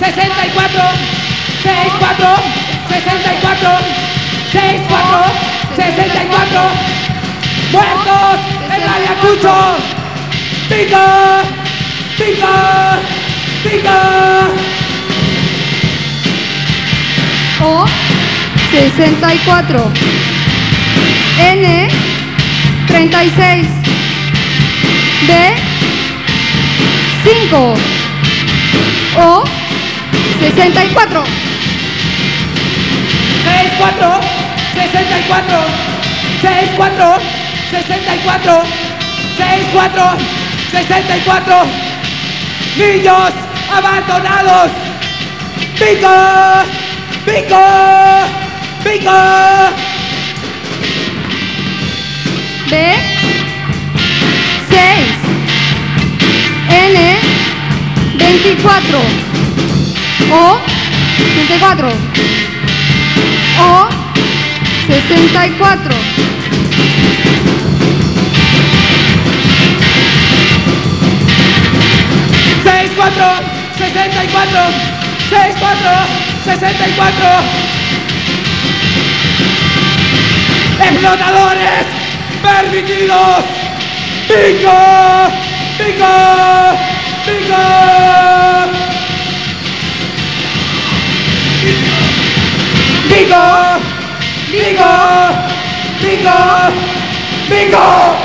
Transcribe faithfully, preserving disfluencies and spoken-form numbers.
sesenta y cuatro, sesenta y cuatro, sesenta y cuatro, sesenta y cuatro, sesenta y cuatro, muertos en Ayacucho. Pica, pica, pica. O sesenta y cuatro, N treinta y seis, B cinco, O sesenta y cuatro. sesenta y cuatro, sesenta y cuatro, sesenta y cuatro, sesenta y cuatro, sesenta y cuatro, sesenta y cuatro, niños abandonados. Pica, pica, pica. B seis, N veinticuatro, O sesenta y cuatro, O sesenta y cuatro. sesenta y cuatro, sesenta y cuatro, sesenta y cuatro, sesenta y cuatro. Explotadores permitidos. Pica, pica, pica. Pica, pica, pica, pica.